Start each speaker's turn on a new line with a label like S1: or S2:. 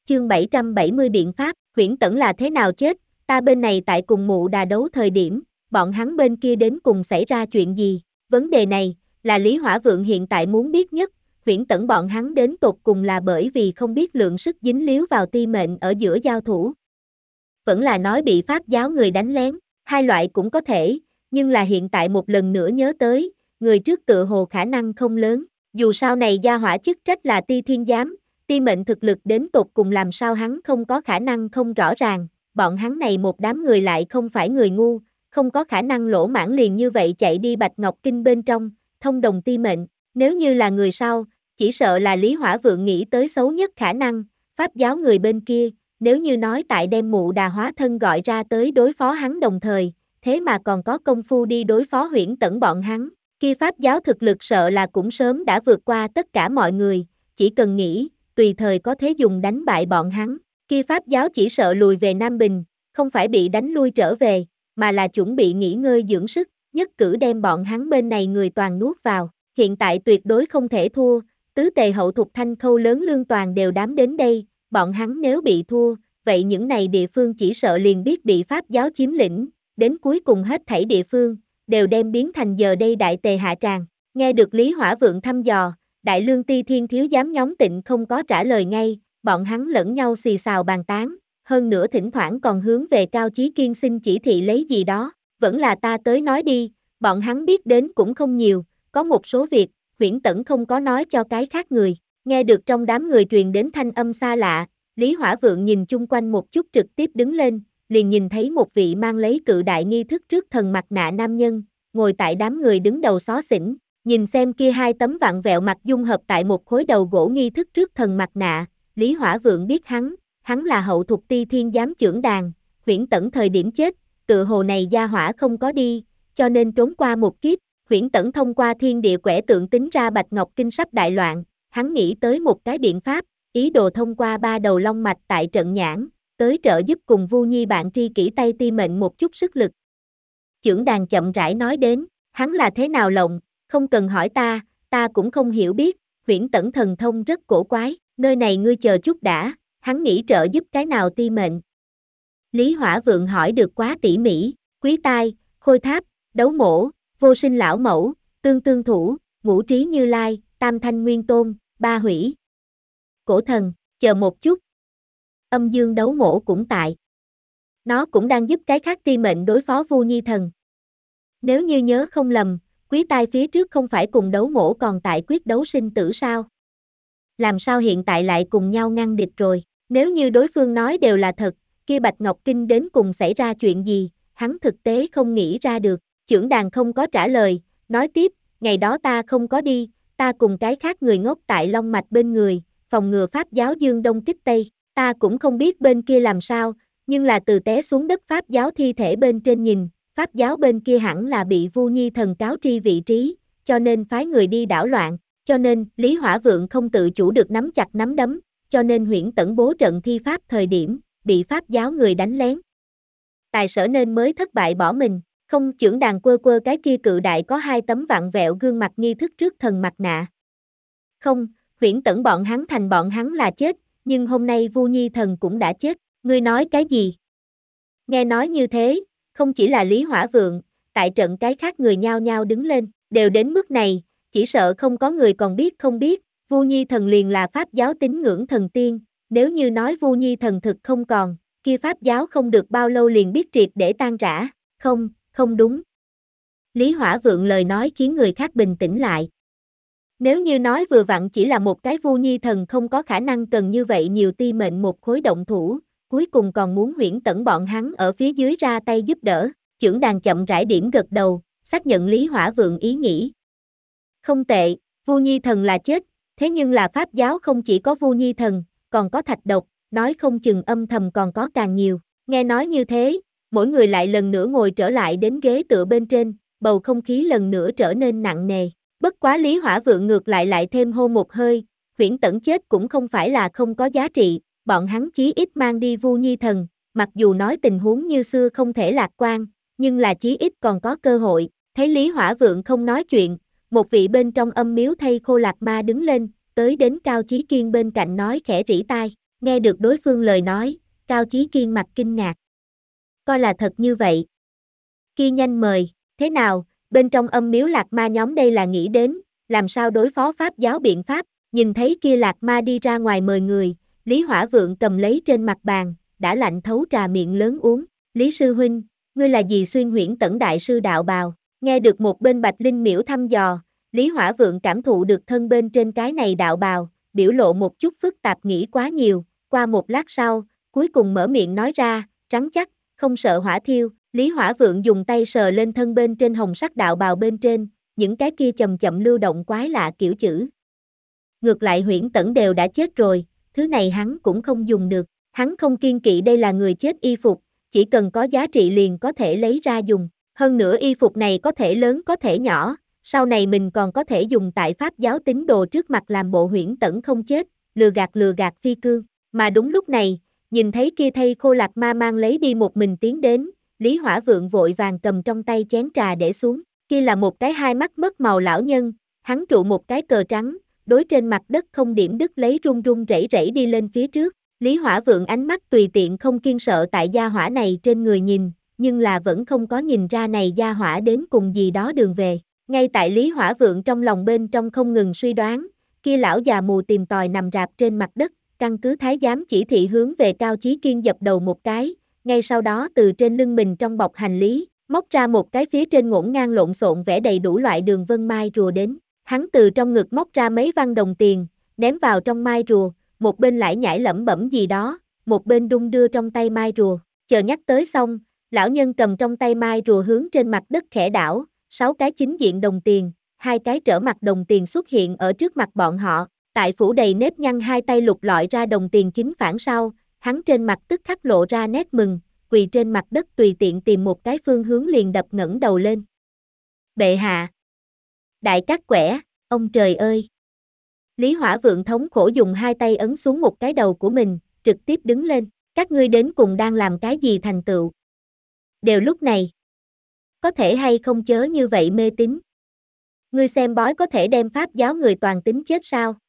S1: Chương 770 biện pháp, Huyễn Tẩn là thế nào chết, ta bên này tại cùng mụ đà đấu thời điểm, bọn hắn bên kia đến cùng xảy ra chuyện gì? Vấn đề này, là Lý Hỏa Vượng hiện tại muốn biết nhất, Huyễn Tẩn bọn hắn đến tột cùng là bởi vì không biết lượng sức dính líu vào ti mệnh ở giữa giao thủ. Vẫn là nói bị Pháp giáo người đánh lén, hai loại cũng có thể, nhưng là hiện tại một lần nữa nhớ tới, người trước tựa hồ khả năng không lớn, dù sau này gia hỏa chức trách là Ti Thiên Giám, ti mệnh thực lực đến tột cùng làm sao hắn không có khả năng không rõ ràng, bọn hắn này một đám người lại không phải người ngu, không có khả năng lỗ mãng liền như vậy chạy đi Bạch Ngọc Kinh bên trong, thông đồng ti mệnh, nếu như là người sau, chỉ sợ là Lý Hỏa Vượng nghĩ tới xấu nhất khả năng, Pháp giáo người bên kia, nếu như nói tại đem mụ đà hóa thân gọi ra tới đối phó hắn đồng thời, thế mà còn có công phu đi đối phó Huyễn Tẩn bọn hắn, kia Pháp giáo thực lực sợ là cũng sớm đã vượt qua tất cả mọi người, chỉ cần nghĩ, tùy thời có thế dùng đánh bại bọn hắn, kia Pháp giáo chỉ sợ lùi về Nam Bình, không phải bị đánh lui trở về, mà là chuẩn bị nghỉ ngơi dưỡng sức, nhất cử đem bọn hắn bên này người toàn nuốt vào, hiện tại tuyệt đối không thể thua, tứ tề hậu thục Thanh Khâu lớn lương toàn đều đám đến đây, bọn hắn nếu bị thua, vậy những này địa phương chỉ sợ liền biết bị Pháp giáo chiếm lĩnh, đến cuối cùng hết thảy địa phương, đều đem biến thành giờ đây đại tề hạ tràng, nghe được Lý Hỏa Vượng thăm dò, Đại Lương Ti Thiên thiếu giám nhóm Tịnh không có trả lời ngay, bọn hắn lẫn nhau xì xào bàn tán, hơn nữa thỉnh thoảng còn hướng về Cao Chí Kiên xin chỉ thị lấy gì đó, vẫn là ta tới nói đi, bọn hắn biết đến cũng không nhiều, có một số việc, Huyễn Tẩn không có nói cho cái khác người, nghe được trong đám người truyền đến thanh âm xa lạ, Lý Hỏa Vượng nhìn chung quanh một chút trực tiếp đứng lên, liền nhìn thấy một vị mang lấy cự đại nghi thức trước thần mặt nạ nam nhân, ngồi tại đám người đứng đầu xó xỉnh. Nhìn xem kia hai tấm vặn vẹo mặt dung hợp tại một khối đầu gỗ nghi thức trước thần mặt nạ, Lý Hỏa Vượng biết hắn là hậu thục Ti Thiên giám trưởng đàn, Huyễn Tẩn thời điểm chết, tựa hồ này gia hỏa không có đi, cho nên trốn qua một kiếp, Huyễn Tẩn thông qua thiên địa quẻ tượng tính ra Bạch Ngọc Kinh sắp đại loạn, hắn nghĩ tới một cái biện pháp, ý đồ thông qua ba đầu long mạch tại trận nhãn, tới trợ giúp cùng Vu Nhi bạn tri kỷ tay ti mệnh một chút sức lực. Trưởng đàn chậm rãi nói đến, hắn là thế nào lộng, không cần hỏi ta cũng không hiểu biết, Huyễn Tẩn thần thông rất cổ quái, nơi này ngươi chờ chút đã, hắn nghĩ trợ giúp cái nào ti mệnh. Lý Hỏa Vượng hỏi được quá tỉ mỉ, Quý Tai, Khôi Tháp, Đấu Mổ, Vô Sinh Lão Mẫu, Tương Tương Thủ, Ngũ Trí Như Lai, Tam Thanh Nguyên Tôn, Ba Hủy, Cổ Thần, chờ một chút. Âm Dương Đấu Mổ cũng tại. Nó cũng đang giúp cái khác ti mệnh đối phó Vu Nhi Thần. Nếu như nhớ không lầm, Quý Tai phía trước không phải cùng Đấu Mổ còn tại quyết đấu sinh tử sao? Làm sao hiện tại lại cùng nhau ngăn địch rồi? Nếu như đối phương nói đều là thật, kia Bạch Ngọc Kinh đến cùng xảy ra chuyện gì, hắn thực tế không nghĩ ra được. Trưởng đàn không có trả lời, nói tiếp, ngày đó ta không có đi, ta cùng cái khác người ngốc tại Long Mạch bên người, phòng ngừa Pháp giáo Dương Đông kích Tây, ta cũng không biết bên kia làm sao, nhưng là từ té xuống đất Pháp giáo thi thể bên trên nhìn, Pháp giáo bên kia hẳn là bị Vu Nhi Thần cáo tri vị trí, cho nên phái người đi đảo loạn, cho nên Lý Hỏa Vượng không tự chủ được nắm chặt nắm đấm, cho nên Huyễn Tẩn bố trận thi pháp thời điểm, bị Pháp giáo người đánh lén. Tài sở nên mới thất bại bỏ mình, không trưởng đàn quơ cái kia cự đại có hai tấm vặn vẹo gương mặt nghi thức trước thần mặt nạ. Không, Huyễn Tẩn bọn hắn là chết, nhưng hôm nay Vu Nhi Thần cũng đã chết, ngươi nói cái gì? Nghe nói như thế, không chỉ là Lý Hỏa Vượng, tại trận cái khác người nhao nhao đứng lên, đều đến mức này, chỉ sợ không có người còn biết không biết, Vu Nhi Thần liền là Pháp giáo tín ngưỡng thần tiên, nếu như nói Vu Nhi Thần thực không còn, kia Pháp giáo không được bao lâu liền biết triệt để tan rã, không đúng. Lý Hỏa Vượng lời nói khiến người khác bình tĩnh lại. Nếu như nói vừa vặn chỉ là một cái Vu Nhi Thần không có khả năng cần như vậy nhiều ti mệnh một khối động thủ, cuối cùng còn muốn Huyễn Tẩn bọn hắn ở phía dưới ra tay giúp đỡ, trưởng đàn chậm rãi điểm gật đầu, xác nhận Lý Hỏa Vượng ý nghĩ. Không tệ, Vu Nhi Thần là chết, thế nhưng là Pháp giáo không chỉ có Vu Nhi Thần, còn có Thạch Độc, nói không chừng âm thầm còn có càng nhiều, nghe nói như thế, mỗi người lại lần nữa ngồi trở lại đến ghế tựa bên trên, bầu không khí lần nữa trở nên nặng nề. Bất quá Lý Hỏa Vượng ngược lại thêm hô một hơi, Huyễn Tẩn chết cũng không phải là không có giá trị, bọn hắn chí ít mang đi Vu Nhi Thần, mặc dù nói tình huống như xưa không thể lạc quan, nhưng là chí ít còn có cơ hội, thấy Lý Hỏa Vượng không nói chuyện, một vị bên trong âm miếu thây khô lạc ma đứng lên, tới đến Cao Chí Kiên bên cạnh nói khẽ rỉ tai, Nghe được đối phương lời nói, Cao Chí Kiên mặt kinh ngạc. Coi là thật như vậy. Kia nhanh mời, thế nào, bên trong âm miếu lạc ma nhóm đây là nghĩ đến, làm sao đối phó pháp giáo biện pháp, nhìn thấy kia lạc ma đi ra ngoài mời người, Lý Hỏa Vượng cầm lấy trên mặt bàn, đã lạnh thấu trà miệng lớn uống, Lý Sư Huynh, ngươi là gì xuyên huyễn tẩn đại sư đạo bào, nghe được một bên Bạch Linh miễu thăm dò, Lý Hỏa Vượng cảm thụ được thân bên trên cái này đạo bào, biểu lộ một chút phức tạp nghĩ quá nhiều, qua một lát sau, cuối cùng mở miệng nói ra, rắn chắc, không sợ hỏa thiêu, Lý Hỏa Vượng dùng tay sờ lên thân bên trên hồng sắc đạo bào bên trên, những cái kia chậm chậm lưu động quái lạ kiểu chữ. Ngược lại huyễn tẩn đều đã chết rồi, thứ này hắn cũng không dùng được, hắn không kiên kỵ đây là người chết y phục, chỉ cần có giá trị liền có thể lấy ra dùng, hơn nữa y phục này có thể lớn có thể nhỏ, sau này mình còn có thể dùng tại pháp giáo tín đồ trước mặt làm bộ huyễn tẩn không chết, lừa gạt phi cương, mà đúng lúc này, nhìn thấy kia thây khô lạc ma mang lấy đi một mình tiến đến, Lý Hỏa Vượng vội vàng cầm trong tay chén trà để xuống, kia là một cái hai mắt mất màu lão nhân, hắn trụ một cái cờ trắng, đối trên mặt đất không điểm đứt lấy run run rẩy rẩy đi lên phía trước, Lý Hỏa Vượng ánh mắt tùy tiện không kiêng sợ tại gia hỏa này trên người nhìn, nhưng là vẫn không có nhìn ra này gia hỏa đến cùng gì đó đường về, ngay tại Lý Hỏa Vượng trong lòng bên trong không ngừng suy đoán, kia lão già mù tìm tòi nằm rạp trên mặt đất, căn cứ thái giám chỉ thị hướng về Cao Chí Kiên dập đầu một cái, ngay sau đó từ trên lưng mình trong bọc hành lý, móc ra một cái phía trên ngổn ngang lộn xộn vẽ đầy đủ loại đường vân mai rùa đến, hắn từ trong ngực móc ra mấy văn đồng tiền, ném vào trong mai rùa, một bên lải nhải lẩm bẩm gì đó, một bên đung đưa trong tay mai rùa, chờ nhắc tới xong, lão nhân cầm trong tay mai rùa hướng trên mặt đất khẽ đảo, 6 cái chính diện đồng tiền, 2 cái trở mặt đồng tiền xuất hiện ở trước mặt bọn họ, tại phủ đầy nếp nhăn hai tay lục lọi ra đồng tiền chính phản sau, hắn trên mặt tức khắc lộ ra nét mừng, quỳ trên mặt đất tùy tiện tìm một cái phương hướng liền đập ngẩng đầu lên. Bệ hạ! Đại cát quẻ, ông trời ơi! Lý Hỏa Vượng thống khổ dùng hai tay ấn xuống một cái đầu của mình, trực tiếp đứng lên, các ngươi đến cùng đang làm cái gì thành tựu? Đều lúc này. Có thể hay không chớ như vậy mê tín? Ngươi xem bói có thể đem pháp giáo người toàn tính chết sao?